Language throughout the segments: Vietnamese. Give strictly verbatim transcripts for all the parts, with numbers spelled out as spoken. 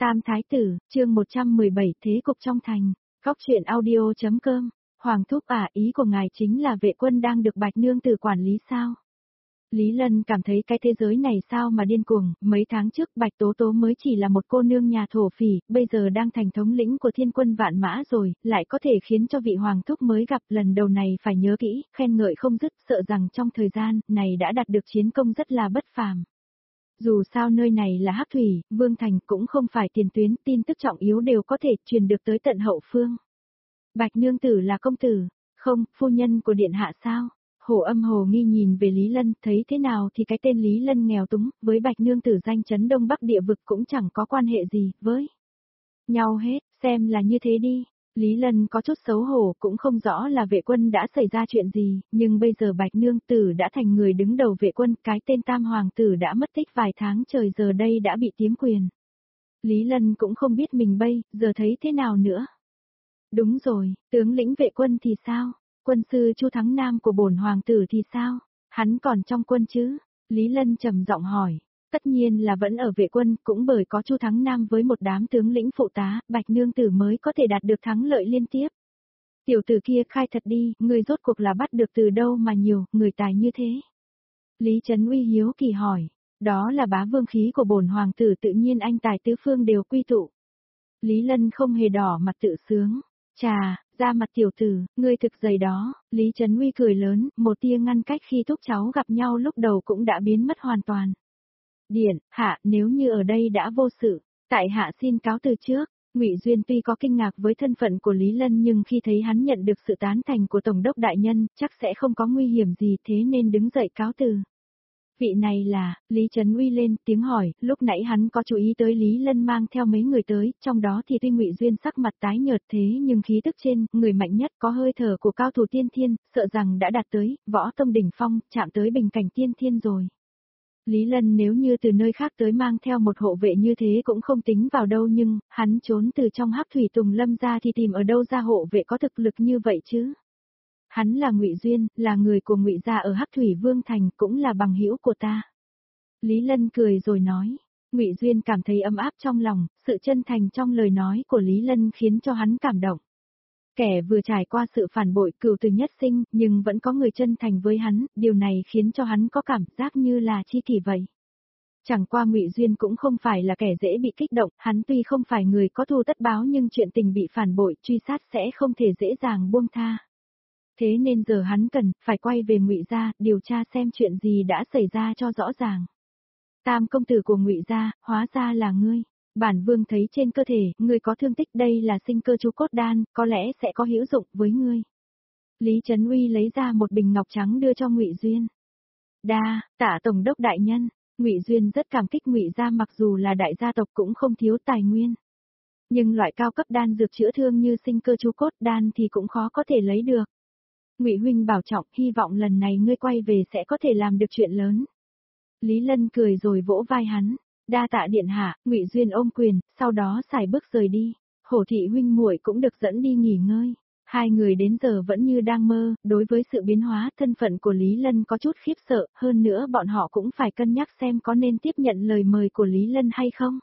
Tam Thái Tử, chương một trăm mười bảy Thế cục trong thành, góc truyện audio.com, Hoàng thúc à, ý của ngài chính là vệ quân đang được Bạch Nương Tử quản lý sao? Lý Lân cảm thấy cái thế giới này sao mà điên cuồng, mấy tháng trước Bạch Tố Tố mới chỉ là một cô nương nhà thổ phỉ, bây giờ đang thành thống lĩnh của thiên quân vạn mã rồi, lại có thể khiến cho vị Hoàng thúc mới gặp lần đầu này phải nhớ kỹ, khen ngợi không dứt, sợ rằng trong thời gian này đã đạt được chiến công rất là bất phàm. Dù sao nơi này là Hắc Thủy, Vương Thành cũng không phải tiền tuyến, tin tức trọng yếu đều có thể truyền được tới tận hậu phương. Bạch Nương Tử là công tử, không, phu nhân của điện hạ sao? Hồ Âm hồ nghi nhìn về Lý Lân, thấy thế nào thì cái tên Lý Lân nghèo túng, với Bạch Nương Tử danh chấn Đông Bắc địa vực cũng chẳng có quan hệ gì với nhau hết, xem là như thế đi. Lý Lân có chút xấu hổ, cũng không rõ là vệ quân đã xảy ra chuyện gì, nhưng bây giờ Bạch Nương Tử đã thành người đứng đầu vệ quân, cái tên Tam Hoàng Tử đã mất tích vài tháng trời giờ đây đã bị tiếm quyền. Lý Lân cũng không biết mình bây giờ thấy thế nào nữa. Đúng rồi, tướng lĩnh vệ quân thì sao? Quân sư Chu Thắng Nam của bổn Hoàng Tử thì sao? Hắn còn trong quân chứ? Lý Lân trầm giọng hỏi. Tất nhiên là vẫn ở vệ quân, cũng bởi có Chu Thắng Nam với một đám tướng lĩnh phụ tá, Bạch Nương Tử mới có thể đạt được thắng lợi liên tiếp. Tiểu tử kia khai thật đi, người rốt cuộc là bắt được từ đâu mà nhiều, người tài như thế. Lý Trấn Uy hiếu kỳ hỏi, đó là bá vương khí của bổn Hoàng Tử, tự nhiên anh tài tứ phương đều quy tụ. Lý Lân không hề đỏ mặt tự sướng, chà, ra mặt tiểu tử, ngươi thực dày đó. Lý Trấn Uy cười lớn, một tia ngăn cách khi thúc cháu gặp nhau lúc đầu cũng đã biến mất hoàn toàn. Điện, hạ, nếu như ở đây đã vô sự, tại hạ xin cáo từ trước. Ngụy Duyên tuy có kinh ngạc với thân phận của Lý Lân nhưng khi thấy hắn nhận được sự tán thành của Tổng đốc đại nhân, chắc sẽ không có nguy hiểm gì, thế nên đứng dậy cáo từ. Vị này là, Lý Trấn Uy lên tiếng hỏi, lúc nãy hắn có chú ý tới Lý Lân mang theo mấy người tới, trong đó thì tuy Ngụy Duyên sắc mặt tái nhợt thế nhưng khí tức trên, người mạnh nhất có hơi thở của cao thủ tiên thiên, sợ rằng đã đạt tới, võ tông đỉnh phong, chạm tới bình cảnh tiên thiên rồi. Lý Lân nếu như từ nơi khác tới mang theo một hộ vệ như thế cũng không tính vào đâu, nhưng, hắn trốn từ trong Hắc Thủy Tùng Lâm ra thì tìm ở đâu ra hộ vệ có thực lực như vậy chứ? Hắn là Ngụy Duyên, là người của Ngụy gia ở Hắc Thủy Vương Thành, cũng là bằng hữu của ta. Lý Lân cười rồi nói. Ngụy Duyên cảm thấy ấm áp trong lòng, sự chân thành trong lời nói của Lý Lân khiến cho hắn cảm động. Kẻ vừa trải qua sự phản bội cừu từ nhất sinh, nhưng vẫn có người chân thành với hắn, điều này khiến cho hắn có cảm giác như là chi kỷ vậy. Chẳng qua Ngụy Duyên cũng không phải là kẻ dễ bị kích động, hắn tuy không phải người có thù tất báo nhưng chuyện tình bị phản bội, truy sát sẽ không thể dễ dàng buông tha. Thế nên giờ hắn cần phải quay về Ngụy gia, điều tra xem chuyện gì đã xảy ra cho rõ ràng. Tam công tử của Ngụy gia, hóa ra là ngươi. Bản vương thấy trên cơ thể, ngươi có thương tích, đây là sinh cơ chú cốt đan, có lẽ sẽ có hữu dụng với ngươi. Lý Trấn Uy lấy ra một bình ngọc trắng đưa cho Ngụy Duyên. Đa, tạ tổng đốc đại nhân. Ngụy Duyên rất cảm kích, Ngụy gia mặc dù là đại gia tộc cũng không thiếu tài nguyên. Nhưng loại cao cấp đan dược chữa thương như sinh cơ chú cốt đan thì cũng khó có thể lấy được. Ngụy huynh bảo trọng, hy vọng lần này ngươi quay về sẽ có thể làm được chuyện lớn. Lý Lân cười rồi vỗ vai hắn. Đa tạ điện hạ. Ngụy Duyên ôm quyền, sau đó xài bước rời đi. Hổ thị huynh muội cũng được dẫn đi nghỉ ngơi. Hai người đến giờ vẫn như đang mơ, đối với sự biến hóa thân phận của Lý Lân có chút khiếp sợ, hơn nữa bọn họ cũng phải cân nhắc xem có nên tiếp nhận lời mời của Lý Lân hay không.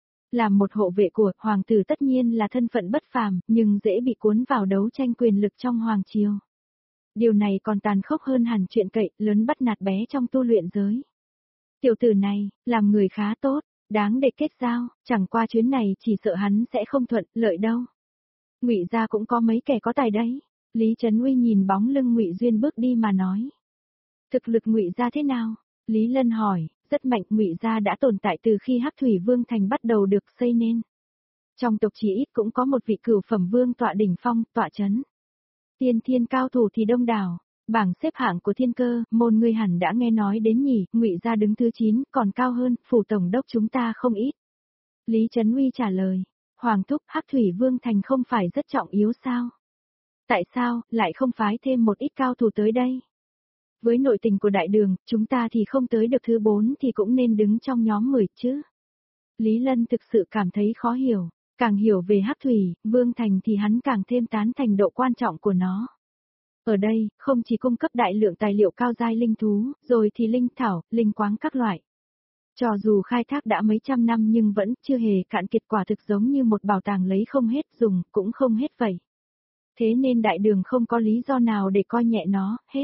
Làm một hộ vệ của hoàng tử tất nhiên là thân phận bất phàm, nhưng dễ bị cuốn vào đấu tranh quyền lực trong hoàng triều. Điều này còn tàn khốc hơn hẳn chuyện cậy lớn bắt nạt bé trong tu luyện giới. Tiểu tử này, làm người khá tốt, đáng để kết giao, chẳng qua chuyến này chỉ sợ hắn sẽ không thuận lợi đâu. Ngụy gia cũng có mấy kẻ có tài đấy. Lý Trấn Uy nhìn bóng lưng Ngụy Duyên bước đi mà nói. Thực lực Ngụy gia thế nào? Lý Lân hỏi. Rất mạnh, Ngụy gia đã tồn tại từ khi Hắc Thủy Vương Thành bắt đầu được xây nên. Trong tộc chỉ ít cũng có một vị cửu phẩm vương tọa đỉnh phong, tọa chấn. Tiên thiên cao thủ thì đông đảo. Bảng xếp hạng của thiên cơ, môn ngươi hẳn đã nghe nói đến nhỉ, Ngụy gia đứng thứ chín, còn cao hơn, phủ tổng đốc chúng ta không ít. Lý Trấn Uy trả lời, Hoàng thúc, Hắc Thủy Vương Thành không phải rất trọng yếu sao? Tại sao, lại không phái thêm một ít cao thủ tới đây? Với nội tình của đại đường, chúng ta thì không tới được thứ bốn thì cũng nên đứng trong nhóm mười chứ. Lý Lân thực sự cảm thấy khó hiểu, càng hiểu về Hắc Thủy, Vương Thành thì hắn càng thêm tán thành độ quan trọng của nó. Ở đây, không chỉ cung cấp đại lượng tài liệu cao giai linh thú, rồi thì linh thảo, linh quáng các loại. Cho dù khai thác đã mấy trăm năm nhưng vẫn chưa hề cạn kiệt, quả thực giống như một bảo tàng lấy không hết dùng, cũng không hết vậy. Thế nên đại đường không có lý do nào để coi nhẹ nó, hết.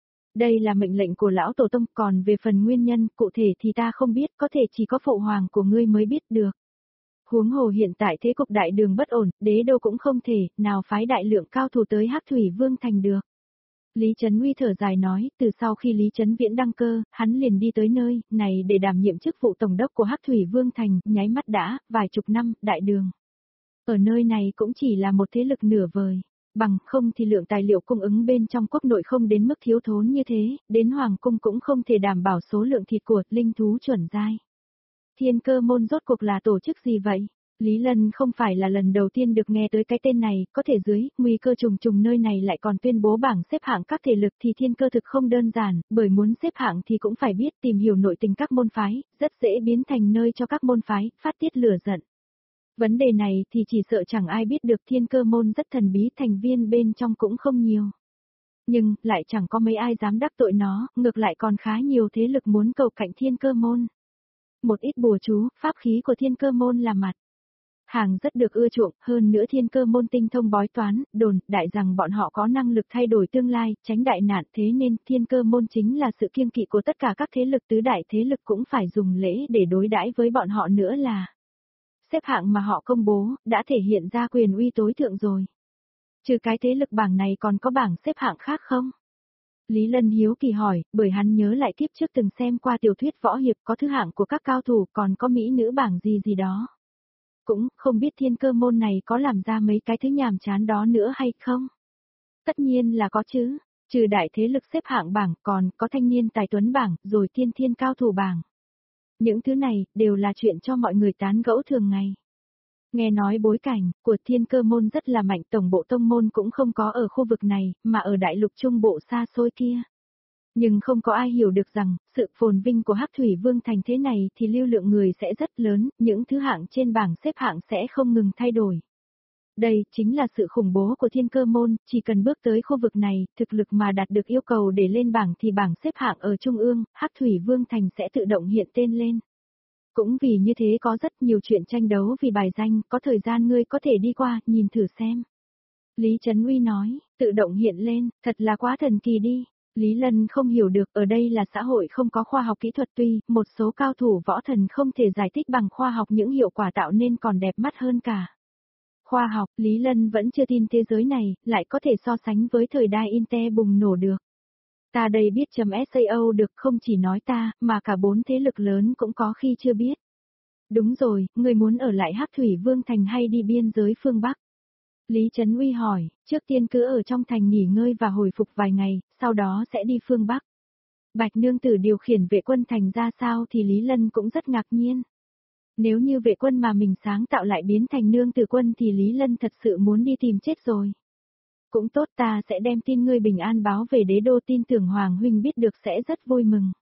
Đây là mệnh lệnh của lão tổ tông, còn về phần nguyên nhân, cụ thể thì ta không biết, có thể chỉ có phụ hoàng của ngươi mới biết được. Huống hồ hiện tại thế cục đại đường bất ổn, đế đô cũng không thể, nào phái đại lượng cao thủ tới Hắc Thủy Vương thành được. Lý Trấn Uy thở dài nói, từ sau khi Lý Trấn Viễn đăng cơ, hắn liền đi tới nơi này để đảm nhiệm chức vụ tổng đốc của Hắc Thủy Vương thành, nháy mắt đã, vài chục năm, đại đường. Ở nơi này cũng chỉ là một thế lực nửa vời. Bằng không thì lượng tài liệu cung ứng bên trong quốc nội không đến mức thiếu thốn như thế, đến hoàng cung cũng không thể đảm bảo số lượng thịt của linh thú chuẩn giai. Thiên Cơ Môn rốt cuộc là tổ chức gì vậy? Lý Lân không phải là lần đầu tiên được nghe tới cái tên này, có thể dưới, nguy cơ trùng trùng nơi này lại còn tuyên bố bảng xếp hạng các thể lực thì thiên cơ thực không đơn giản, bởi muốn xếp hạng thì cũng phải biết tìm hiểu nội tình các môn phái, rất dễ biến thành nơi cho các môn phái, phát tiết lửa giận. Vấn đề này thì chỉ sợ chẳng ai biết được, Thiên Cơ Môn rất thần bí, thành viên bên trong cũng không nhiều. Nhưng, lại chẳng có mấy ai dám đắc tội nó, ngược lại còn khá nhiều thế lực muốn cầu cạnh Thiên Cơ Môn. Một ít bùa chú, pháp khí của Thiên Cơ Môn là mặt hàng rất được ưa chuộng, hơn nữa Thiên Cơ Môn tinh thông bói toán, đồn đại rằng bọn họ có năng lực thay đổi tương lai, tránh đại nạn, thế nên Thiên Cơ Môn chính là sự kiêng kỵ của tất cả các thế lực, tứ đại thế lực cũng phải dùng lễ để đối đãi với bọn họ nữa là. Xếp hạng mà họ công bố, đã thể hiện ra quyền uy tối thượng rồi. Trừ cái thế lực bảng này còn có bảng xếp hạng khác không? Lý Lân hiếu kỳ hỏi, bởi hắn nhớ lại kiếp trước từng xem qua tiểu thuyết võ hiệp, có thứ hạng của các cao thủ, còn có mỹ nữ bảng gì gì đó. Cũng không biết Thiên Cơ Môn này có làm ra mấy cái thứ nhàm chán đó nữa hay không? Tất nhiên là có chứ, trừ đại thế lực xếp hạng bảng, còn có thanh niên tài tuấn bảng, rồi thiên thiên cao thủ bảng. Những thứ này, đều là chuyện cho mọi người tán gẫu thường ngày. Nghe nói bối cảnh của Thiên Cơ Môn rất là mạnh, tổng bộ tông môn cũng không có ở khu vực này, mà ở đại lục trung bộ xa xôi kia. Nhưng không có ai hiểu được rằng, sự phồn vinh của Hắc Thủy Vương thành thế này thì lưu lượng người sẽ rất lớn, những thứ hạng trên bảng xếp hạng sẽ không ngừng thay đổi. Đây chính là sự khủng bố của Thiên Cơ Môn, chỉ cần bước tới khu vực này, thực lực mà đạt được yêu cầu để lên bảng thì bảng xếp hạng ở trung ương, Hắc Thủy Vương thành sẽ tự động hiện tên lên. Cũng vì như thế có rất nhiều chuyện tranh đấu vì bài danh, có thời gian ngươi có thể đi qua, nhìn thử xem. Lý Trấn Uy nói, tự động hiện lên, thật là quá thần kỳ đi. Lý Lân không hiểu được, ở đây là xã hội không có khoa học kỹ thuật, tuy một số cao thủ võ thần không thể giải thích bằng khoa học những hiệu quả tạo nên còn đẹp mắt hơn cả. Khoa học, Lý Lân vẫn chưa tin thế giới này, lại có thể so sánh với thời đại Intel bùng nổ được. Ta đây biết chấm sao được, không chỉ nói ta, mà cả bốn thế lực lớn cũng có khi chưa biết. Đúng rồi, người muốn ở lại Hắc Thủy Vương thành hay đi biên giới phương Bắc? Lý Trấn Uy hỏi, trước tiên cứ ở trong thành nghỉ ngơi và hồi phục vài ngày, sau đó sẽ đi phương Bắc. Bạch nương tử điều khiển vệ quân thành ra sao thì Lý Lân cũng rất ngạc nhiên. Nếu như vệ quân mà mình sáng tạo lại biến thành nương tử quân thì Lý Lân thật sự muốn đi tìm chết rồi. Cũng tốt, ta sẽ đem tin ngươi bình an báo về đế đô, tin tưởng Hoàng huynh biết được sẽ rất vui mừng.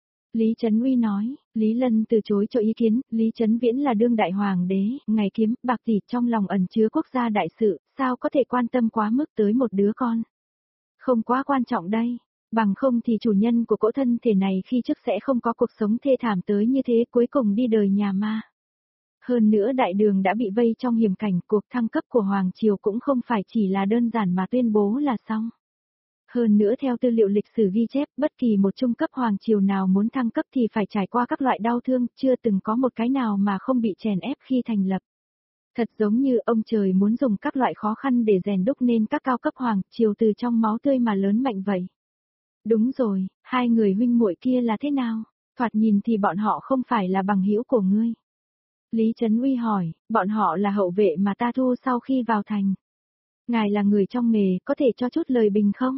Lý Trấn Uy nói, Lý Lân từ chối cho ý kiến, Lý Trấn Viễn là đương đại hoàng đế, ngày kiếm, bạc tỷ trong lòng ẩn chứa quốc gia đại sự, sao có thể quan tâm quá mức tới một đứa con. Không quá quan trọng đây, bằng không thì chủ nhân của cỗ thân thể này khi trước sẽ không có cuộc sống thê thảm tới như thế, cuối cùng đi đời nhà ma. Hơn nữa đại đường đã bị vây trong hiểm cảnh, cuộc thăng cấp của Hoàng Triều cũng không phải chỉ là đơn giản mà tuyên bố là xong. Hơn nữa theo tư liệu lịch sử ghi chép, bất kỳ một trung cấp Hoàng Triều nào muốn thăng cấp thì phải trải qua các loại đau thương, chưa từng có một cái nào mà không bị chèn ép khi thành lập. Thật giống như ông trời muốn dùng các loại khó khăn để rèn đúc nên các cao cấp Hoàng Triều từ trong máu tươi mà lớn mạnh vậy. Đúng rồi, hai người huynh muội kia là thế nào? Thoạt nhìn thì bọn họ không phải là bằng hữu của ngươi. Lý Trấn Uy hỏi, bọn họ là hậu vệ mà ta thu sau khi vào thành. Ngài là người trong nghề, có thể cho chút lời bình không?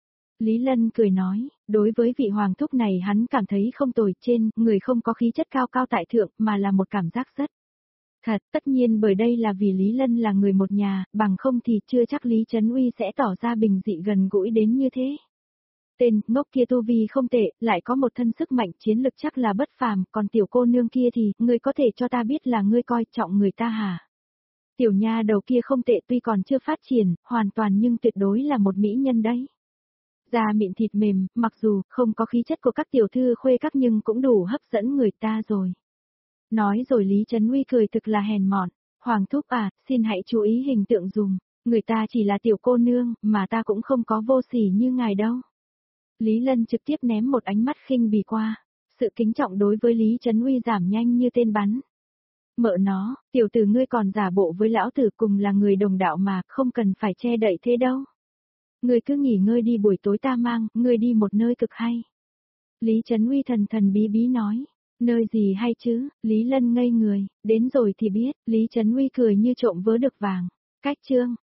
Lý Lân cười nói, đối với vị hoàng thúc này hắn cảm thấy không tồi, trên người không có khí chất cao cao tại thượng mà là một cảm giác rất thật, tất nhiên bởi đây là vì Lý Lân là người một nhà, bằng không thì chưa chắc Lý Trấn Uy sẽ tỏ ra bình dị gần gũi đến như thế. Tên ngốc kia tu vi không tệ, lại có một thân sức mạnh chiến lực chắc là bất phàm, còn tiểu cô nương kia thì, ngươi có thể cho ta biết là ngươi coi trọng người ta hả? Tiểu nha đầu kia không tệ, tuy còn chưa phát triển, hoàn toàn nhưng tuyệt đối là một mỹ nhân đấy. Da mịn thịt mềm, mặc dù không có khí chất của các tiểu thư khuê các nhưng cũng đủ hấp dẫn người ta rồi. Nói rồi Lý Trấn Uy cười thực là hèn mọn, Hoàng thúc à, xin hãy chú ý hình tượng dùm, người ta chỉ là tiểu cô nương, mà ta cũng không có vô sỉ như ngài đâu. Lý Lân trực tiếp ném một ánh mắt khinh bỉ qua, sự kính trọng đối với Lý Trấn Uy giảm nhanh như tên bắn. Mợ nó, tiểu tử ngươi còn giả bộ với lão tử cùng là người đồng đạo mà, không cần phải che đậy thế đâu. Ngươi cứ nghỉ ngơi đi, buổi tối ta mang, ngươi đi một nơi cực hay. Lý Trấn Uy thần thần bí bí nói, nơi gì hay chứ, Lý Lân ngây người, đến rồi thì biết, Lý Trấn Uy cười như trộm vớ được vàng. Cách chương